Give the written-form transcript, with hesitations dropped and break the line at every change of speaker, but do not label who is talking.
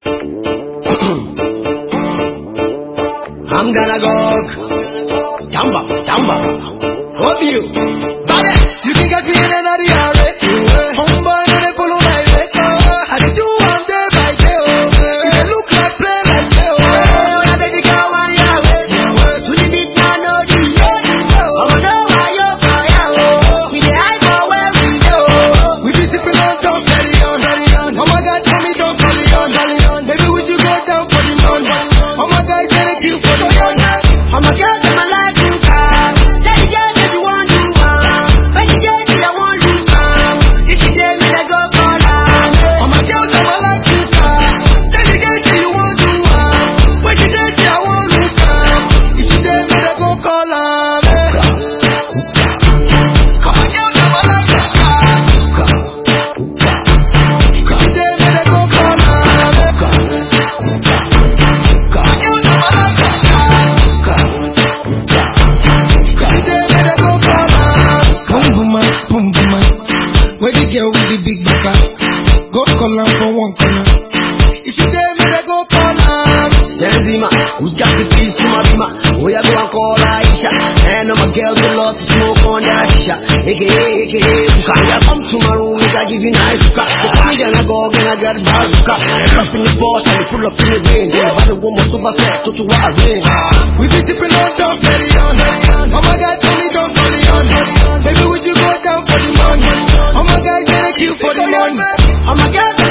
I'm gonna go. Jamba. What do you? Bobby, you think I feel another alright? Homeboy, they follow my way. I do one day by day. They look like play like day. I bet you got one year away. To the big man, no, the I'm know why you're fire. We the high for where we go. We be sipping on, don't carry on. Oh my God, tell me don't carry on. Maybe we should go down for the money. Oh my God, tell it you for the money. Oh my God, I'm alive to come. Let it get if you want to when you get it, I want to if you get me, I go for that. Oh my God, I'm alive to come. Let it get if you want to when you get it, I want to if you get me, I go call her. Oh my God, I'm alive to come. If you get me, I go call her. Where the girl with the big backer, go call her for one corner. If you tell me they go call her, Stanzima, who's got the keys to my bima? Oh, you go and call Aisha, and I'm a girl who love to smoke on that shisha. AKA, you come to my room, I give you nice hookah. The funny gonna go, gonna get bazooka. Up in the boss, and pull up in the rain. By the woman super set, to what I rain. We be sipping on, don't carry on. Oh my God, tell me don't carry on. Maybe we should go down for the money. Oh my God, thank you for the money. Oh my God.